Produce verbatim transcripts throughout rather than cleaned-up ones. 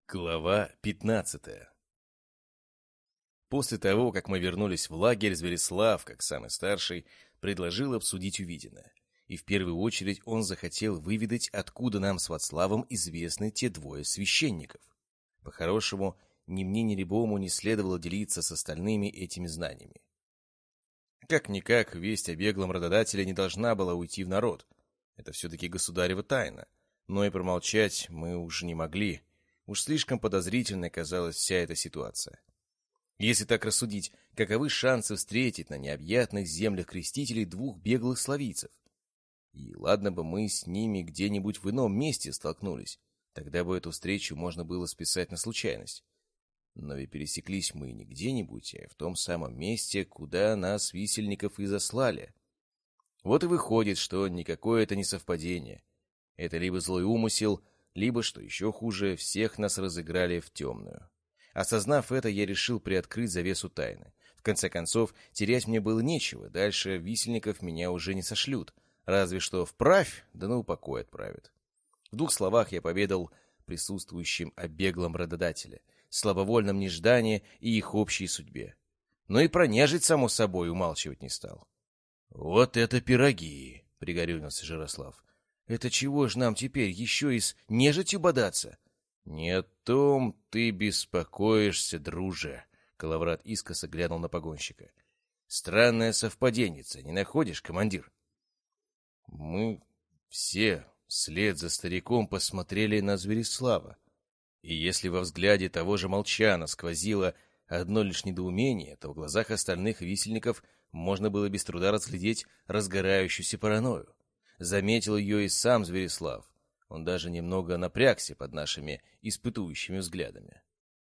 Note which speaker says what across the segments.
Speaker 1: Глава пятнадцатая. После того, как мы вернулись в лагерь, Зверислав, как самый старший, предложил обсудить увиденное. И в первую очередь он захотел выведать, откуда нам с Вацлавом известны те двое священников. По-хорошему, ни мне, ни Рябому не следовало делиться с остальными этими знаниями. Как-никак, весть о беглом рододателе не должна была уйти в народ. Это все-таки государева тайна. Но и промолчать мы уже не могли. Уж слишком подозрительной казалась вся эта ситуация. Если так рассудить, каковы шансы встретить на необъятных землях крестителей двух беглых славийцев? И ладно бы мы с ними где-нибудь в ином месте столкнулись, тогда бы эту встречу можно было списать на случайность. Но ведь пересеклись мы не где-нибудь, а в том самом месте, куда нас, висельников, и заслали. Вот и выходит, что никакое это не совпадение. Это либо злой умысел, либо, что еще хуже, всех нас разыграли в темную. Осознав это, я решил приоткрыть завесу тайны. В конце концов, терять мне было нечего, дальше висельников меня уже не сошлют, разве что вправь, да на упокой отправят. В двух словах я поведал присутствующим о беглом рододателе, слабовольном неждании и их общей судьбе. Но и про нежить, само собой, умалчивать не стал. — Вот это пироги! — пригорюнился Жирослав. — Это чего ж нам теперь еще и с нежитью бодаться? — Не о том ты беспокоишься, друже, — Калаврат искоса глянул на погонщика. — Странная совпаденница, не находишь, командир? Мы все вслед за стариком посмотрели на Зверислава. И если во взгляде того же Молчана сквозило одно лишь недоумение, то в глазах остальных висельников можно было без труда разглядеть разгорающуюся паранойю. Заметил ее и сам Зверислав. Он даже немного напрягся под нашими испытующими взглядами.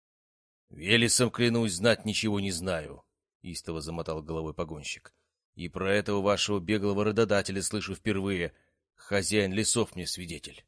Speaker 1: — Велесом, клянусь, знать ничего не знаю, — истово замотал головой погонщик. — И про этого вашего беглого рододателя слышу впервые. Хозяин лесов мне свидетель.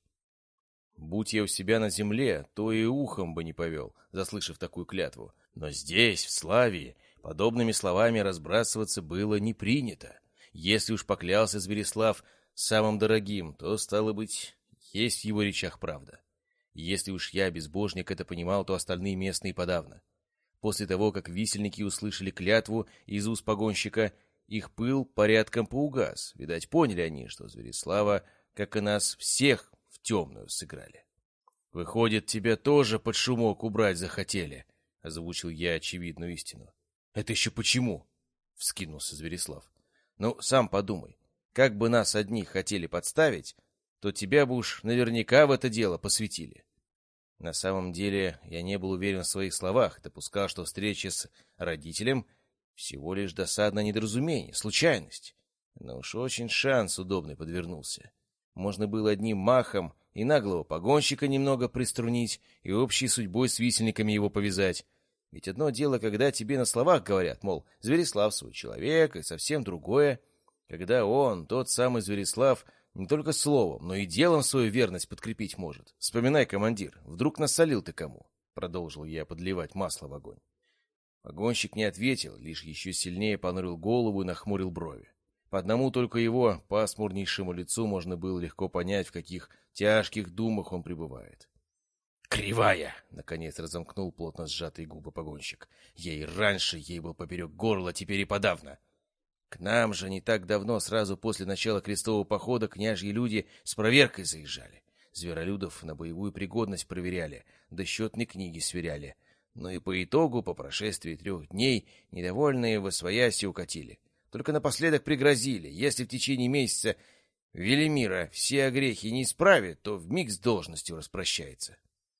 Speaker 1: Будь я у себя на земле, то и ухом бы не повел, заслышав такую клятву. Но здесь, в Славии, подобными словами разбрасываться было не принято. Если уж поклялся Зверислав самым дорогим, то, стало быть, есть в его речах правда. Если уж я, безбожник, это понимал, то остальные местные подавно. После того, как висельники услышали клятву из уст погонщика, их пыл порядком поугас. Видать, поняли они, что Зверислава, как и нас всех, в темную сыграли. — Выходит, тебя тоже под шумок убрать захотели, — озвучил я очевидную истину. — Это еще почему? — вскинулся Зверислав. — Ну, сам подумай. Как бы нас одних хотели подставить, то тебя бы уж наверняка в это дело посвятили. На самом деле, я не был уверен в своих словах, допускал, что встреча с родителем всего лишь досадное недоразумение, случайность. Но уж очень шанс удобный подвернулся. Можно было одним махом и наглого погонщика немного приструнить, и общей судьбой с висельниками его повязать. Ведь одно дело, когда тебе на словах говорят, мол, Зверислав свой человек, и совсем другое, когда он, тот самый Зверислав, не только словом, но и делом свою верность подкрепить может. Вспоминай, командир, вдруг насолил ты кому? Продолжил я подливать масло в огонь. Погонщик не ответил, лишь еще сильнее понурил голову и нахмурил брови. По одному только его пасмурнейшему лицу можно было легко понять, в каких тяжких думах он пребывает. «Кривая!» — наконец разомкнул плотно сжатые губы погонщик. «Я и раньше ей был поперек горла, теперь и подавно. К нам же не так давно, сразу после начала крестового похода, княжьи люди с проверкой заезжали. Зверолюдов на боевую пригодность проверяли, да счетные книги сверяли. Но и по итогу, по прошествии трех дней, недовольные восвояси укатили. Только напоследок пригрозили, если в течение месяца Велимира все огрехи не исправит, то вмиг с должностью распрощается.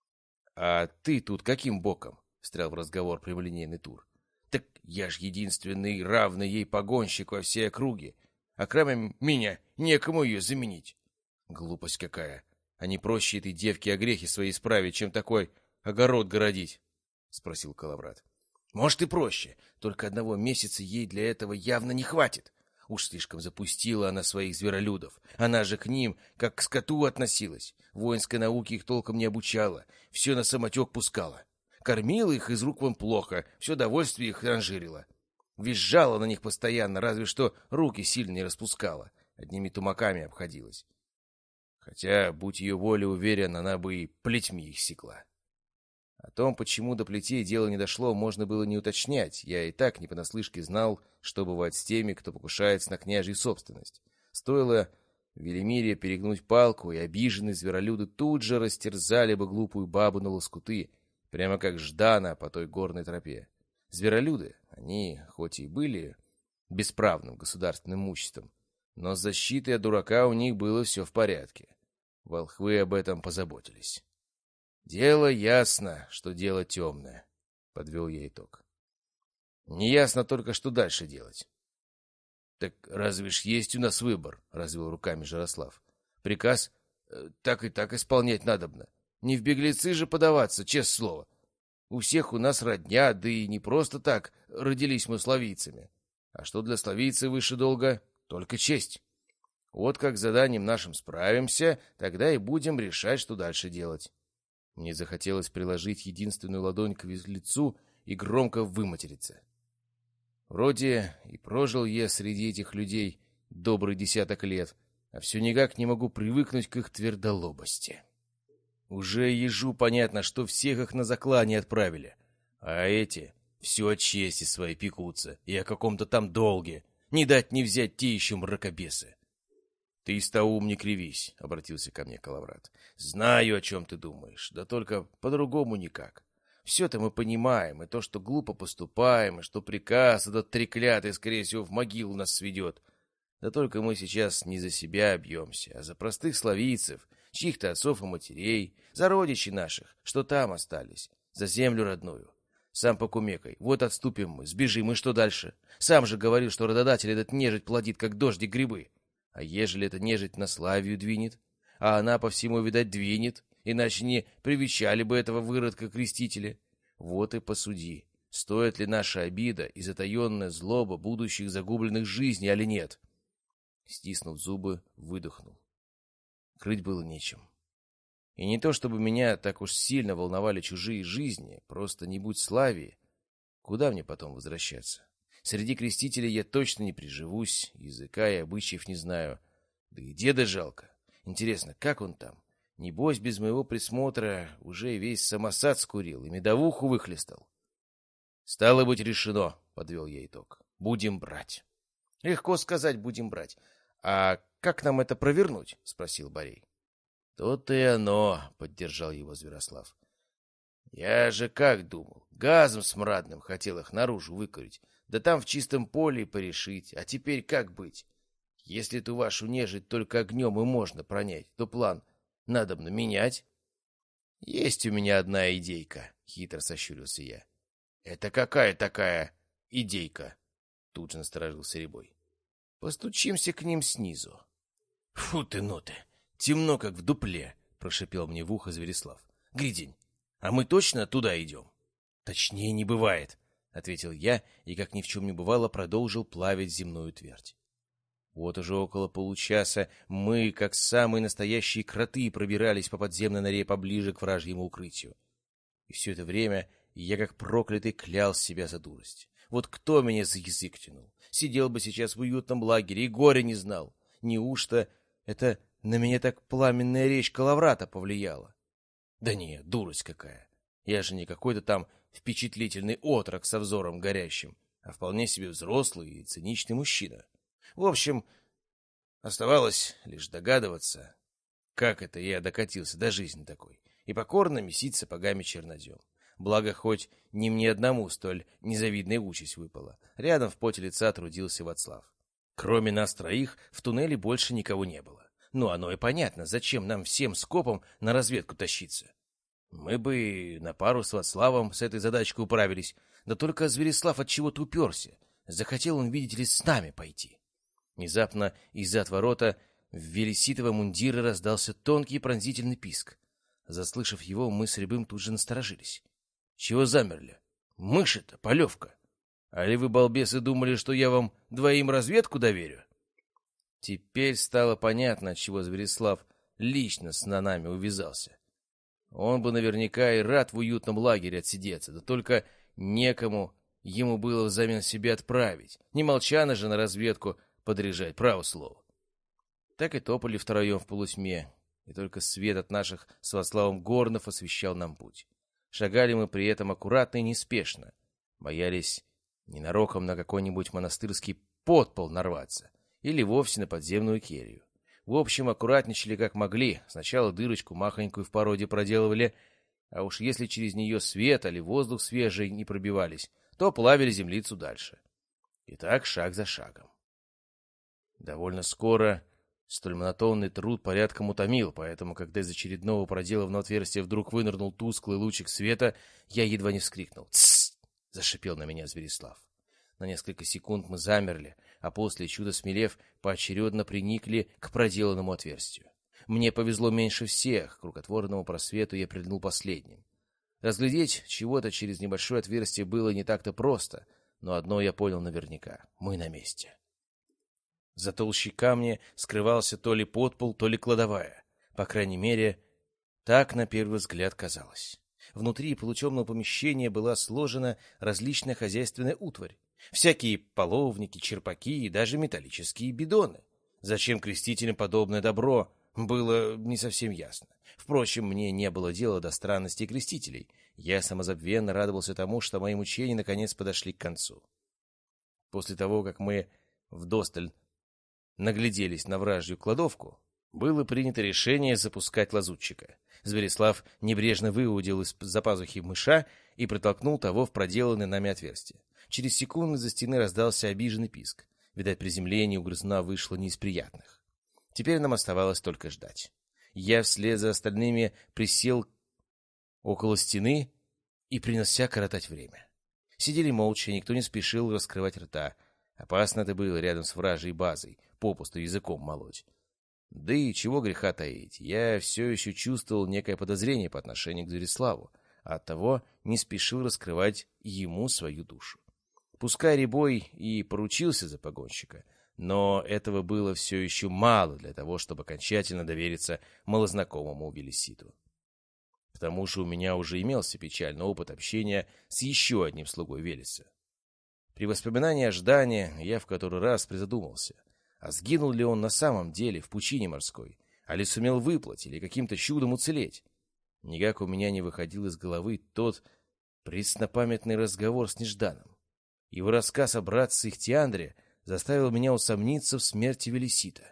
Speaker 1: — А ты тут каким боком? — встрял в разговор прямолинейный Тур. — Так я ж единственный равный ей погонщик во всей округе, а кроме меня некому ее заменить. Глупость какая! А не проще этой девке огрехи свои исправить, чем такой огород городить? — спросил Калаврат. — Может, и проще, только одного месяца ей для этого явно не хватит. Уж слишком запустила она своих зверолюдов. Она же к ним, как к скоту, относилась. Воинской науке их толком не обучала, все на самотек пускала. Кормила их из рук вон плохо, все довольствие их ранжирила. Визжала на них постоянно, разве что руки сильно не распускала. Одними тумаками обходилась. Хотя, будь ее воля уверен, она бы и плетьми их секла. том, почему до плетей дело не дошло, можно было не уточнять. Я и так не понаслышке знал, что бывает с теми, кто покушается на княжью собственность. Стоило Велимире перегнуть палку, и обиженные зверолюды тут же растерзали бы глупую бабу на лоскуты, прямо как Ждана по той горной тропе. Зверолюды, они хоть и были бесправным государственным имуществом, но с защитой от дурака у них было все в порядке. Волхвы об этом позаботились. «Дело ясно, что дело темное», — подвел я итог. «Неясно только, что дальше делать». «Так разве ж есть у нас выбор?» — развел руками Жарослав. «Приказ э, так и так исполнять надобно. Не в беглецы же подаваться, честное слово. У всех у нас родня, да и не просто так родились мы славийцами. А что для славийца выше долга? Только честь. Вот как с заданием нашим справимся, тогда и будем решать, что дальше делать». Мне захотелось приложить единственную ладонь к лицу и громко выматериться. Вроде и прожил я среди этих людей добрый десяток лет, а все никак не могу привыкнуть к их твердолобости. Уже ежу понятно, что всех их на заклание отправили, а эти все о чести своей пекутся и о каком-то там долге. Не дать не взять те еще мракобесы. «Ты, Истаум, не кривись», — обратился ко мне Калаврат. «Знаю, о чем ты думаешь, да только по-другому никак. Все-то мы понимаем, и то, что глупо поступаем, и что приказ этот треклятый, скорее всего, в могилу нас сведет. Да только мы сейчас не за себя бьемся, а за простых славийцев, чьих-то отцов и матерей, за родичей наших, что там остались, за землю родную. Сам покумекай, вот отступим мы, сбежим, и что дальше? Сам же говорил, что рододатель этот нежить плодит, как дождь и грибы. А ежели эта нежить на Славию двинет, а она по всему, видать, двинет, иначе не привечали бы этого выродка-крестителя. Вот и посуди, стоит ли наша обида и затаенная злоба будущих загубленных жизней, или нет?» Стиснув зубы, выдохнул. Крыть было нечем. И не то, чтобы меня так уж сильно волновали чужие жизни, просто не будь Славии, куда мне потом возвращаться? Среди крестителей я точно не приживусь, языка и обычаев не знаю. Да и деда жалко. Интересно, как он там? Небось, без моего присмотра уже весь самосад скурил и медовуху выхлестал. «Стало быть, решено», — подвел я итог. «Будем брать». «Легко сказать, будем брать. А как нам это провернуть?» — спросил Борей. «То-то и оно», — поддержал его Зверослав. «Я же как думал, газом смрадным хотел их наружу выкурить. Да там в чистом поле порешить. А теперь как быть? Если ту вашу нежить только огнем и можно пронять, то план надобно менять». «Есть у меня одна идейка», — хитро сощурился я. «Это какая такая идейка?» — тут же насторожился Рябой. «Постучимся к ним снизу». «Фу ты, ну ты! Темно, как в дупле!» — прошипел мне в ухо Зверислав. «Гридень, а мы точно туда идем?» «Точнее не бывает», — ответил я и, как ни в чем не бывало, продолжил плавить земную твердь. Вот уже около получаса мы, как самые настоящие кроты, пробирались по подземной норе поближе к вражьему укрытию. И все это время я, как проклятый, клял себя за дурость. Вот кто меня за язык тянул? Сидел бы сейчас в уютном лагере и горя не знал. Неужто это на меня так пламенная речь Калаврата повлияла? Да нет, дурость какая. Я же не какой-то там впечатлительный отрок со взором горящим, а вполне себе взрослый и циничный мужчина. В общем, оставалось лишь догадываться, как это я докатился до жизни такой, и покорно месить сапогами чернозем. Благо, хоть не мне одному столь незавидная участь выпала. Рядом в поте лица трудился Вацлав. Кроме нас троих, в туннеле больше никого не было. Ну, оно и понятно, зачем нам всем скопом на разведку тащиться. Мы бы на пару с Вацлавом с этой задачкой управились, да только Зверислав от чего-то уперся. Захотел он, видите ли, с нами пойти. Внезапно из-за отворота в велиситовом мундире раздался тонкий пронзительный писк. Заслышав его, мы с Рябым тут же насторожились. Чего замерли? Мыши-то, полевка. Али вы, балбесы, думали, что я вам двоим разведку доверю? Теперь стало понятно, отчего Зверислав лично с нами увязался. Он бы наверняка и рад в уютном лагере отсидеться, да только некому ему было взамен себе отправить. Не молчано же на разведку подряжать, право слово. Так и топали втроем в полутьме, и только свет от наших с Вацлавом горнов освещал нам путь. Шагали мы при этом аккуратно и неспешно. Боялись ненароком на какой-нибудь монастырский подпол нарваться или вовсе на подземную келью. В общем, аккуратничали как могли. Сначала дырочку махонькую в породе проделывали, а уж если через нее свет или воздух свежий не пробивались, то плавили землицу дальше. И так шаг за шагом. Довольно скоро столь монотонный труд порядком утомил, поэтому, когда из очередного проделанного отверстия вдруг вынырнул тусклый лучик света, я едва не вскрикнул. «Тссс!» — зашипел на меня Зверислав. На несколько секунд мы замерли, а после, чудо смелев, поочередно приникли к проделанному отверстию. Мне повезло меньше всех, к рукотворному просвету я прильнул последним. Разглядеть чего-то через небольшое отверстие было не так-то просто, но одно я понял наверняка — мы на месте. За толщей камня скрывался то ли подпол, то ли кладовая. По крайней мере, так на первый взгляд казалось. Внутри полутемного помещения была сложена различная хозяйственная утварь. Всякие половники, черпаки и даже металлические бидоны. Зачем крестителям подобное добро, было не совсем ясно. Впрочем, мне не было дела до странностей крестителей. Я самозабвенно радовался тому, что мои мучения наконец подошли к концу. После того, как мы вдосталь нагляделись на вражью кладовку, было принято решение запускать лазутчика. Зверислав небрежно выудил из-за пазухи мыша и протолкнул того в проделанное нами отверстие. Через секунду за стены раздался обиженный писк. Видать, приземление у грызуна вышло не из приятных. Теперь нам оставалось только ждать. Я вслед за остальными присел около стены и принялся коротать время. Сидели молча, никто не спешил раскрывать рта. Опасно это было рядом с вражьей базой, попусту языком молоть. Да и чего греха таить, я все еще чувствовал некое подозрение по отношению к Звериславу, а оттого не спешил раскрывать ему свою душу. Пускай Рябой и поручился за погонщика, но этого было все еще мало для того, чтобы окончательно довериться малознакомому Велиситу. К тому же у меня уже имелся печальный опыт общения с еще одним слугой Велеса. При воспоминании о Ждане я в который раз призадумался, а сгинул ли он на самом деле в пучине морской, а ли сумел выплыть или каким-то чудом уцелеть. Никак у меня не выходил из головы тот преснопамятный разговор с Нежданом. Его рассказ о братце Ихтиандре заставил меня усомниться в смерти Велисита.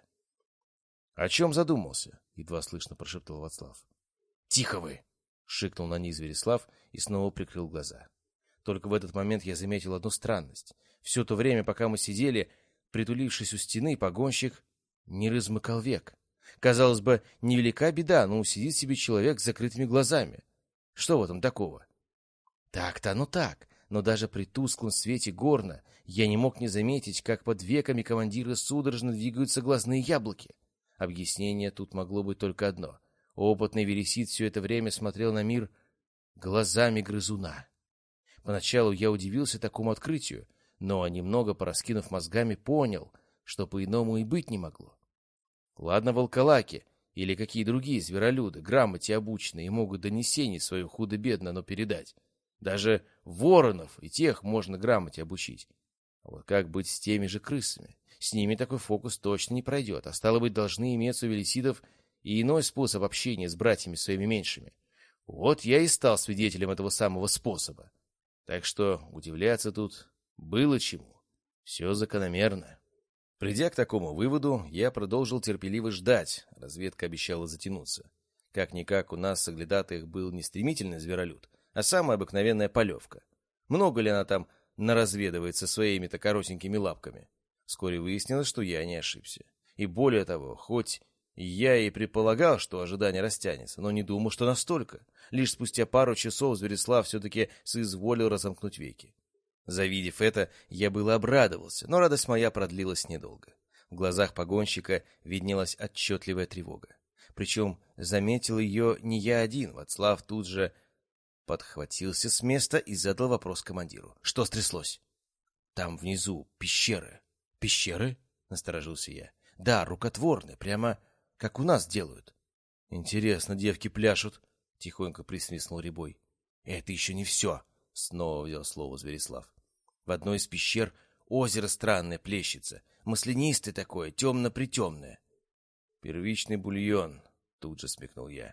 Speaker 1: — О чем задумался? — едва слышно прошептал Вацлав. — Тихо вы! — шикнул на них Зверислав и снова прикрыл глаза. Только в этот момент я заметил одну странность. Все то время, пока мы сидели, притулившись у стены, погонщик не размыкал век. Казалось бы, невелика беда, но сидит себе человек с закрытыми глазами. Что в этом такого? Так-то, ну так. Но даже при тусклом свете горна я не мог не заметить, как под веками командира судорожно двигаются глазные яблоки. Объяснение тут могло быть только одно. Опытный Велисит все это время смотрел на мир глазами грызуна. Поначалу я удивился такому открытию, но, немного пораскинув мозгами, понял, что по-иному и быть не могло. Ладно, волколаки или какие другие зверолюды, грамоте обученные, могут донесение свое худо-бедно, но передать. Даже воронов и тех можно грамоте обучить. А вот как быть с теми же крысами? С ними такой фокус точно не пройдет, а стало быть, должны иметься у велисидов и иной способ общения с братьями своими меньшими. Вот я и стал свидетелем этого самого способа. Так что удивляться тут было чему. Все закономерно. Придя к такому выводу, я продолжил терпеливо ждать. Разведка обещала затянуться. Как-никак у нас с соглядатаях был не стремительный зверолюд, а самая обыкновенная полевка. Много ли она там наразведывается своими-то коротенькими лапками? Вскоре выяснилось, что я не ошибся. И более того, хоть я и предполагал, что ожидание растянется, но не думал, что настолько. Лишь спустя пару часов Зверислав все-таки соизволил разомкнуть веки. Завидев это, я было обрадовался, но радость моя продлилась недолго. В глазах погонщика виднелась отчетливая тревога. Причем заметил ее не я один. Вацлав тут же подхватился с места и задал вопрос командиру. Что стряслось? Там внизу пещеры. Пещеры? Насторожился я. Да, рукотворные, прямо как у нас делают. Интересно, девки пляшут. Тихонько присвистнул Рябой. Это еще не все. Снова взял слово Зверислав. В одной из пещер озеро странное плещется. Маслянистое такое, темно-притемное. Первичный бульон, тут же смекнул я.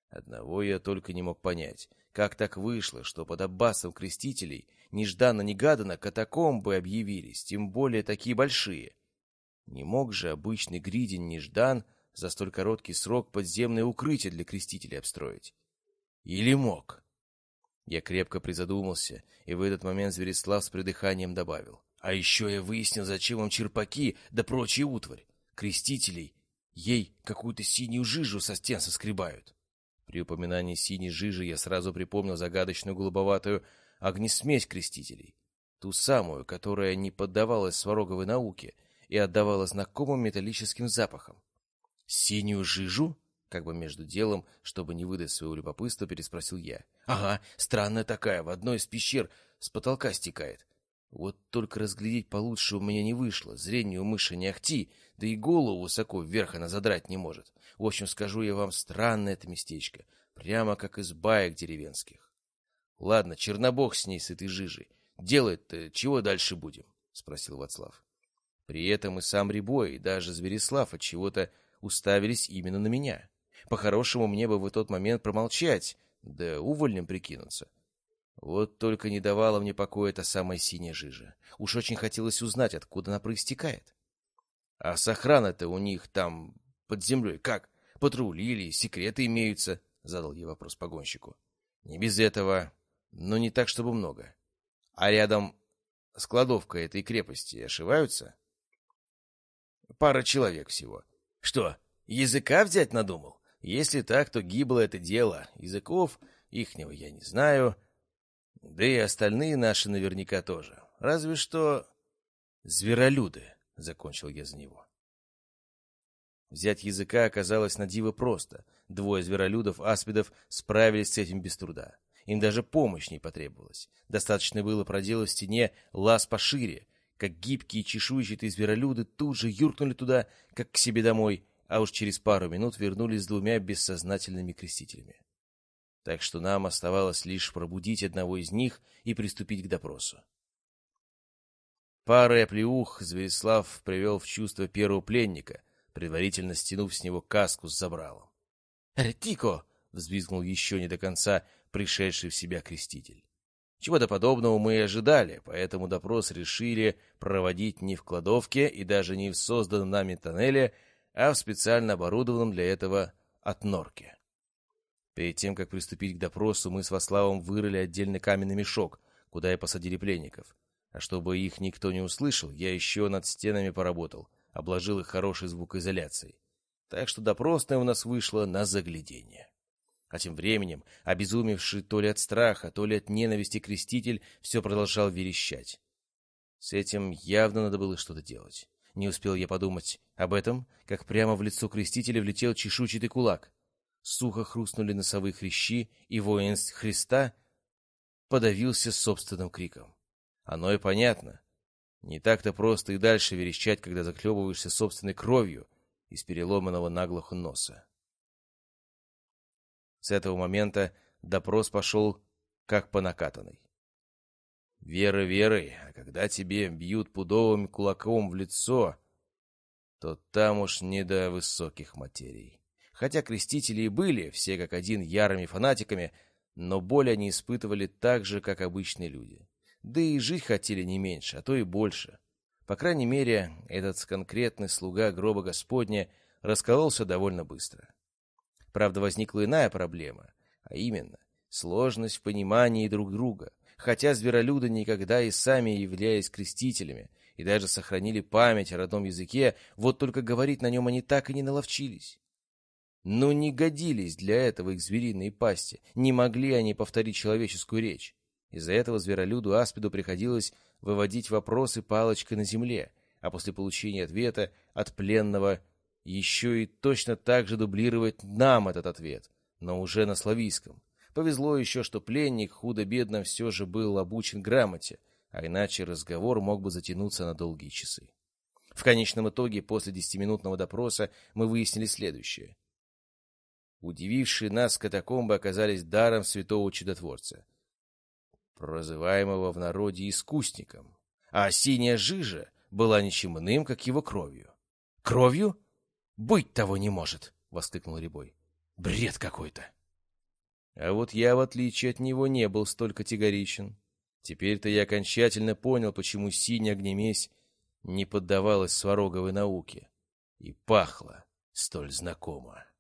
Speaker 1: Одного я только не мог понять. Как так вышло, что под аббасом крестителей нежданно-негаданно катакомбы объявились, тем более такие большие? Не мог же обычный Гридин Неждан за столь короткий срок подземное укрытие для крестителей обстроить? Или мог? Я крепко призадумался, и в этот момент Звереслав с придыханием добавил. А еще я выяснил, зачем им черпаки да прочие утварь. Крестителей ей какую-то синюю жижу со стен соскребают. При упоминании синей жижи я сразу припомнил загадочную голубоватую огнесмесь крестителей. Ту самую, которая не поддавалась свароговой науке и отдавала знакомым металлическим запахом. «Синюю жижу?» Как бы между делом, чтобы не выдать своего любопытства, переспросил я. «Ага, странная такая, в одной из пещер с потолка стекает. Вот только разглядеть получше у меня не вышло, зрение у мыши не ахти, да и голову высоко вверх она задрать не может. В общем, скажу я вам, странное это местечко, прямо как из баек деревенских. Ладно, чернобог с ней, с этой жижей. Делать-то чего дальше будем?» — спросил Вацлав. При этом и сам Рябой, и даже Звереслав от чего-то уставились именно на меня. По-хорошему, мне бы в тот момент промолчать, да увольнем прикинуться. Вот только не давала мне покоя эта самая синяя жижа. Уж очень хотелось узнать, откуда она проистекает. — А с охраной-то у них там под землей как? Патрули или секреты имеются? — задал я вопрос погонщику. — Не без этого, но не так, чтобы много. А рядом с кладовкой этой крепости ошиваются? — Пара человек всего. — Что, языка взять надумал? Если так, то гибло это дело. Языков ихнего я не знаю, да и остальные наши наверняка тоже. Разве что зверолюды, — закончил я за него. Взять языка оказалось на диво просто. Двое зверолюдов-аспидов справились с этим без труда. Им даже помощь не потребовалась. Достаточно было проделать в стене лаз пошире, как гибкие чешуйчатые зверолюды тут же юркнули туда, как к себе домой, а уж через пару минут вернулись с двумя бессознательными крестителями. Так что нам оставалось лишь пробудить одного из них и приступить к допросу. Парой оплеух Звереслав привел в чувство первого пленника, предварительно стянув с него каску с забралом. «Ретико!» — взвизгнул еще не до конца пришедший в себя креститель. Чего-то подобного мы и ожидали, поэтому допрос решили проводить не в кладовке и даже не в созданном нами тоннеле, а в специально оборудованном для этого отнорке. Перед тем, как приступить к допросу, мы с Ваславом вырыли отдельный каменный мешок, куда и посадили пленников. А чтобы их никто не услышал, я еще над стенами поработал, обложил их хорошей звукоизоляцией. Так что допросная у нас вышла на загляденье. А тем временем, обезумевший то ли от страха, то ли от ненависти креститель все продолжал верещать. С этим явно надо было что-то делать. Не успел я подумать об этом, как прямо в лицо крестителя влетел чешуйчатый кулак. Сухо хрустнули носовые хрящи, и воин Христа подавился собственным криком. Оно и понятно. Не так-то просто и дальше верещать, когда захлебываешься собственной кровью из переломанного наглухо носа. С этого момента допрос пошел как по накатанной. Вера верой, а когда тебе бьют пудовым кулаком в лицо, то там уж не до высоких материй. Хотя крестители и были, все как один, ярыми фанатиками, но боль они испытывали так же, как обычные люди. Да и жить хотели не меньше, а то и больше. По крайней мере, этот конкретный слуга гроба Господня раскололся довольно быстро. Правда, возникла иная проблема, а именно сложность в понимании друг друга. Хотя зверолюды никогда и сами являлись крестителями и даже сохранили память о родном языке, вот только говорить на нем они так и не наловчились. Но не годились для этого их звериные пасти, не могли они повторить человеческую речь. Из-за этого зверолюду-аспиду приходилось выводить вопросы палочкой на земле, а после получения ответа от пленного еще и точно так же дублировать нам этот ответ, но уже на славийском. Повезло еще, что пленник худо-бедно все же был обучен грамоте, а иначе разговор мог бы затянуться на долгие часы. В конечном итоге, после десятиминутного допроса, мы выяснили следующее. Удивившие нас катакомбы оказались даром святого чудотворца, прозываемого в народе искусником, а синяя жижа была ничем иным, как его кровью. «Кровью? Быть того не может!» — воскликнул Рябой. «Бред какой-то!» А вот я, в отличие от него, не был столь категоричен. Теперь-то я окончательно понял, почему синяя огнемесь не поддавалась свароговой науке и пахла столь знакомо.